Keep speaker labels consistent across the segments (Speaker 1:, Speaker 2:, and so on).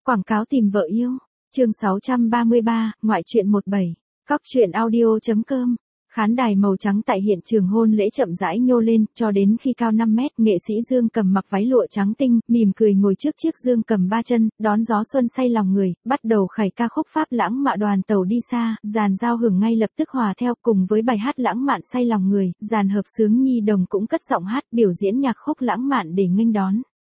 Speaker 1: Quảng cáo tìm vợ yêu. Chương 633, ngoại truyện 17. Cóc truyện audio.com. Khán đài màu trắng tại hiện trường hôn lễ chậm rãi nhô lên, cho đến khi cao 5 mét, nghệ sĩ Dương Cầm mặc váy lụa trắng tinh, mỉm cười ngồi trước chiếc Dương Cầm 3 chân, đón gió xuân say lòng người, bắt đầu khẩy ca khúc Pháp lãng mạn đoàn tàu đi xa, dàn giao hưởng ngay lập tức hòa theo, cùng với bài hát lãng mạn say lòng người, dàn hợp xướng nhi đồng cũng cất giọng hát biểu diễn nhạc khúc lãng mạn để nghênh đón.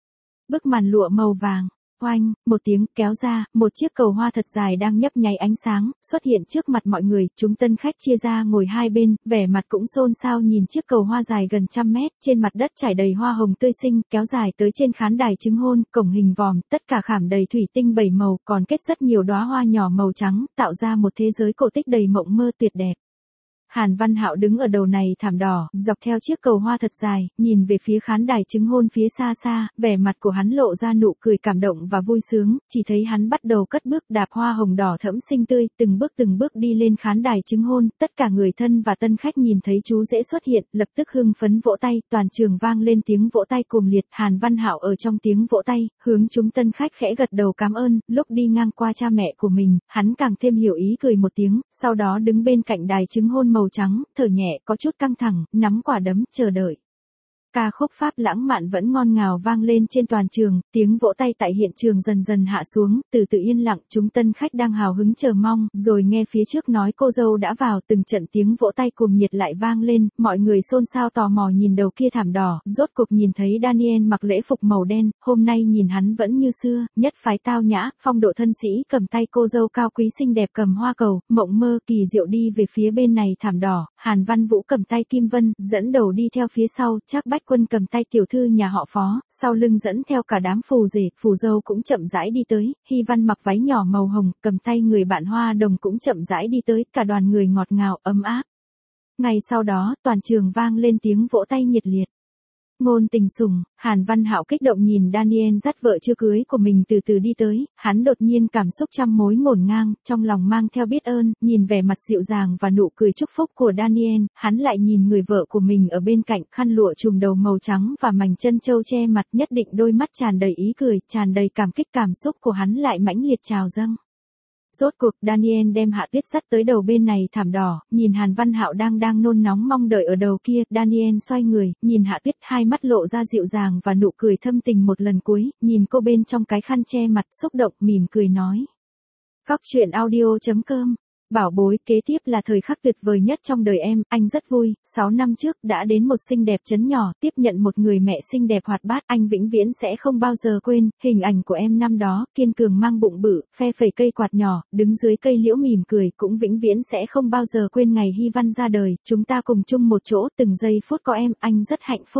Speaker 1: Bức màn lụa màu vàng. Oanh, một tiếng kéo ra, một chiếc cầu hoa thật dài đang nhấp nháy ánh sáng, xuất hiện trước mặt mọi người, chúng tân khách chia ra ngồi hai bên, vẻ mặt cũng xôn xao nhìn chiếc cầu hoa dài gần 100 mét, trên mặt đất trải đầy hoa hồng tươi xinh, kéo dài tới trên khán đài chứng hôn, cổng hình vòm, tất cả khảm đầy thủy tinh 7 màu, còn kết rất nhiều đóa hoa nhỏ màu trắng, tạo ra một thế giới cổ tích đầy mộng mơ tuyệt đẹp. Hàn Văn Hạo đứng ở đầu này thảm đỏ, dọc theo chiếc cầu hoa thật dài, nhìn về phía khán đài chứng hôn phía xa xa, vẻ mặt của hắn lộ ra nụ cười cảm động và vui sướng, chỉ thấy hắn bắt đầu cất bước đạp hoa hồng đỏ thẫm xinh tươi, từng bước đi lên khán đài chứng hôn, tất cả người thân và tân khách nhìn thấy chú rể xuất hiện, lập tức hưng phấn vỗ tay, toàn trường vang lên tiếng vỗ tay cuồng liệt, Hàn Văn Hạo ở trong tiếng vỗ tay, hướng chúng tân khách khẽ gật đầu cảm ơn, lúc đi ngang qua cha mẹ của mình, hắn càng thêm hiểu ý cười một tiếng, sau đó đứng bên cạnh đài chứng hôn màu trắng, thở nhẹ, có chút căng thẳng, nắm quả đấm, chờ đợi. Ca khúc Pháp lãng mạn vẫn ngon ngào vang lên trên toàn trường, tiếng vỗ tay tại hiện trường dần dần hạ xuống, từ từ yên lặng, chúng tân khách đang hào hứng chờ mong, rồi nghe phía trước nói cô dâu đã vào, từng trận tiếng vỗ tay cuồng nhiệt lại vang lên, mọi người xôn xao tò mò nhìn đầu kia thảm đỏ, rốt cuộc nhìn thấy Daniel mặc lễ phục màu đen, hôm nay nhìn hắn vẫn như xưa, nhất phái tao nhã, phong độ thân sĩ, cầm tay cô dâu cao quý xinh đẹp cầm hoa cầu, mộng mơ kỳ diệu đi về phía bên này thảm đỏ, Hàn Văn Vũ cầm tay Kim Vân, dẫn đầu đi theo phía sau, Trác Bách Quân cầm tay tiểu thư nhà họ Phó, sau lưng dẫn theo cả đám phù rể, phù dâu cũng chậm rãi đi tới, Hy Văn mặc váy nhỏ màu hồng, cầm tay người bạn hoa đồng cũng chậm rãi đi tới, cả đoàn người ngọt ngào, ấm áp. Ngay sau đó, toàn trường vang lên tiếng vỗ tay nhiệt liệt. Ngôn tình sủng, Hàn Văn Hạo kích động nhìn Daniel dắt vợ chưa cưới của mình từ từ đi tới, hắn đột nhiên cảm xúc trăm mối ngổn ngang, trong lòng mang theo biết ơn, nhìn vẻ mặt dịu dàng và nụ cười chúc phúc của Daniel, hắn lại nhìn người vợ của mình ở bên cạnh, khăn lụa trùm đầu màu trắng và mảnh chân châu che mặt, nhất định đôi mắt tràn đầy ý cười, tràn đầy cảm kích, cảm xúc của hắn lại mãnh liệt trào dâng. Rốt cuộc Daniel đem Hạ Tuyết dắt tới đầu bên này thảm đỏ, nhìn Hàn Văn Hạo đang nôn nóng mong đợi ở đầu kia, Daniel xoay người, nhìn Hạ Tuyết, hai mắt lộ ra dịu dàng và nụ cười thâm tình một lần cuối, nhìn cô bên trong cái khăn che mặt xúc động mỉm cười nói. Cóc truyện audio.com. Bảo bối, kế tiếp là thời khắc tuyệt vời nhất trong đời em, anh rất vui, 6 năm trước đã đến một xinh đẹp trấn nhỏ, tiếp nhận một người mẹ xinh đẹp hoạt bát, anh vĩnh viễn sẽ không bao giờ quên, hình ảnh của em năm đó, kiên cường mang bụng bự, phe phẩy cây quạt nhỏ, đứng dưới cây liễu mỉm cười, cũng vĩnh viễn sẽ không bao giờ quên ngày Hy Văn ra đời, chúng ta cùng chung một chỗ, từng giây phút có em, anh rất hạnh phúc.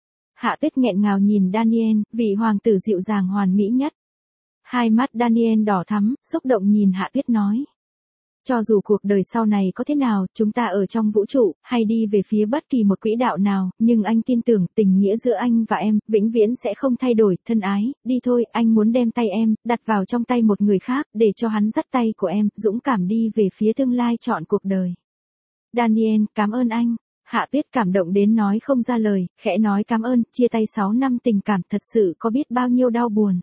Speaker 1: Hạ Tuyết nghẹn ngào nhìn Daniel, vị hoàng tử dịu dàng hoàn mỹ nhất. Hai mắt Daniel đỏ thắm, xúc động nhìn Hạ Tuyết nói. Cho dù cuộc đời sau này có thế nào, chúng ta ở trong vũ trụ, hay đi về phía bất kỳ một quỹ đạo nào, nhưng anh tin tưởng tình nghĩa giữa anh và em, vĩnh viễn sẽ không thay đổi, thân ái, đi thôi, anh muốn đem tay em, đặt vào trong tay một người khác, để cho hắn dắt tay của em, dũng cảm đi về phía tương lai chọn cuộc đời. Daniel, cảm ơn anh. Hạ Tuyết cảm động đến nói không ra lời, khẽ nói cảm ơn, chia tay 6 năm tình cảm thật sự có biết bao nhiêu đau buồn.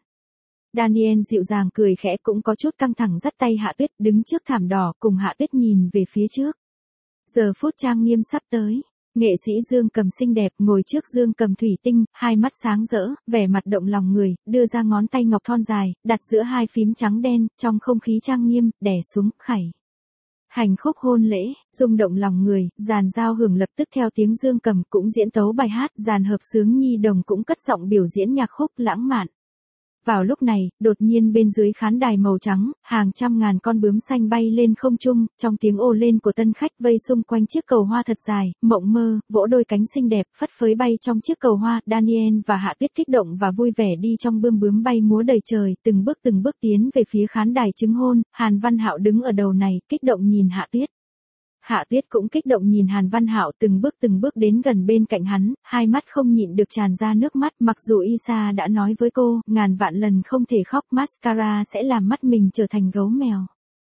Speaker 1: Daniel dịu dàng cười khẽ cũng có chút căng thẳng dắt tay Hạ Tuyết đứng trước thảm đỏ cùng Hạ Tuyết nhìn về phía trước. Giờ phút trang nghiêm sắp tới, nghệ sĩ Dương Cầm xinh đẹp ngồi trước Dương Cầm thủy tinh, hai mắt sáng rỡ, vẻ mặt động lòng người, đưa ra ngón tay ngọc thon dài, đặt giữa hai phím trắng đen, trong không khí trang nghiêm, đè xuống, khẩy. Hành khúc hôn lễ, rung động lòng người, dàn giao hưởng lập tức theo tiếng Dương Cầm cũng diễn tấu bài hát, dàn hợp xướng nhi đồng cũng cất giọng biểu diễn nhạc khúc lãng mạn. Vào lúc này, đột nhiên bên dưới khán đài màu trắng, hàng trăm ngàn con bướm xanh bay lên không trung, trong tiếng ồ lên của tân khách vây xung quanh chiếc cầu hoa thật dài, mộng mơ, vỗ đôi cánh xinh đẹp, phất phới bay trong chiếc cầu hoa, Daniel và Hạ Tuyết kích động và vui vẻ đi trong bướm bay múa đầy trời, từng bước tiến về phía khán đài chứng hôn, Hàn Văn Hạo đứng ở đầu này, kích động nhìn Hạ Tuyết. Hạ Tuyết cũng kích động nhìn Hàn Văn Hạo từng bước đến gần bên cạnh hắn, hai mắt không nhịn được tràn ra nước mắt, mặc dù Isa đã nói với cô, ngàn vạn lần không thể khóc, mascara sẽ làm mắt mình trở thành gấu mèo.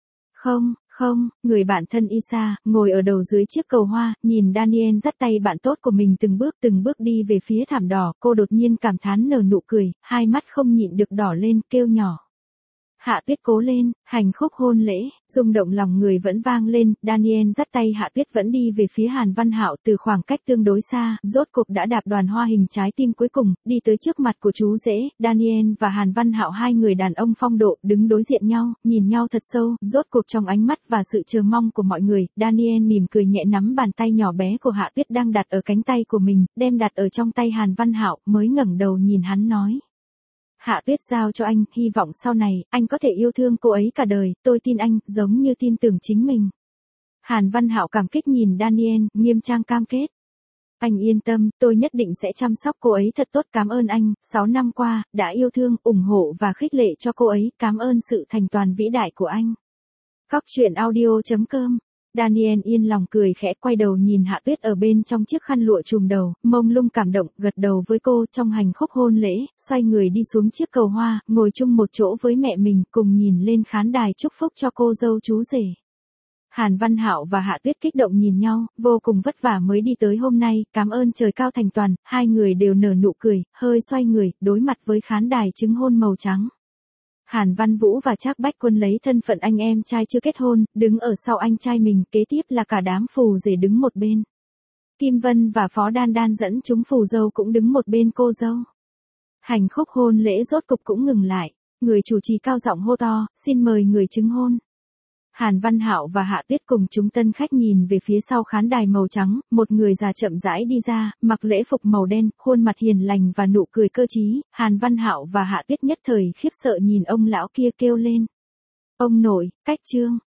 Speaker 1: Không, người bạn thân Isa, ngồi ở đầu dưới chiếc cầu hoa, nhìn Daniel dắt tay bạn tốt của mình từng bước đi về phía thảm đỏ, cô đột nhiên cảm thán nở nụ cười, hai mắt không nhịn được đỏ lên, kêu nhỏ. Hạ Tuyết cố lên, hành khúc hôn lễ, rung động lòng người vẫn vang lên, Daniel dắt tay Hạ Tuyết vẫn đi về phía Hàn Văn Hạo từ khoảng cách tương đối xa, rốt cuộc đã đạp đoàn hoa hình trái tim cuối cùng, đi tới trước mặt của chú rể, Daniel và Hàn Văn Hạo hai người đàn ông phong độ, đứng đối diện nhau, nhìn nhau thật sâu, rốt cuộc trong ánh mắt và sự chờ mong của mọi người, Daniel mỉm cười nhẹ nắm bàn tay nhỏ bé của Hạ Tuyết đang đặt ở cánh tay của mình, đem đặt ở trong tay Hàn Văn Hạo, mới ngẩng đầu nhìn hắn nói. Hạ Tuyết giao cho anh, hy vọng sau này, anh có thể yêu thương cô ấy cả đời, tôi tin anh, giống như tin tưởng chính mình. Hàn Văn Hạo cảm kích nhìn Daniel, nghiêm trang cam kết. Anh yên tâm, tôi nhất định sẽ chăm sóc cô ấy thật tốt, cảm ơn anh, 6 năm qua, đã yêu thương, ủng hộ và khích lệ cho cô ấy, cảm ơn sự thành toàn vĩ đại của anh. Cóc truyện audio.com. Daniel yên lòng cười khẽ, quay đầu nhìn Hạ Tuyết ở bên trong chiếc khăn lụa trùm đầu, mông lung cảm động, gật đầu với cô trong hành khúc hôn lễ, xoay người đi xuống chiếc cầu hoa, ngồi chung một chỗ với mẹ mình, cùng nhìn lên khán đài chúc phúc cho cô dâu chú rể. Hàn Văn Hạo và Hạ Tuyết kích động nhìn nhau, vô cùng vất vả mới đi tới hôm nay, cảm ơn trời cao thành toàn, hai người đều nở nụ cười, hơi xoay người, đối mặt với khán đài chứng hôn màu trắng. Hàn Văn Vũ và Trác Bách Quân lấy thân phận anh em trai chưa kết hôn, đứng ở sau anh trai mình, kế tiếp là cả đám phù rể đứng một bên. Kim Vân và Phó Đan Đan dẫn chúng phù dâu cũng đứng một bên cô dâu. Hành khúc hôn lễ rốt cục cũng ngừng lại, người chủ trì cao giọng hô to, xin mời người chứng hôn. Hàn Văn Hạo và Hạ Tuyết cùng chúng tân khách nhìn về phía sau khán đài màu trắng, một người già chậm rãi đi ra, mặc lễ phục màu đen, khuôn mặt hiền lành và nụ cười cơ trí, Hàn Văn Hạo và Hạ Tuyết nhất thời khiếp sợ nhìn ông lão kia kêu lên. Ông nội, cách trương.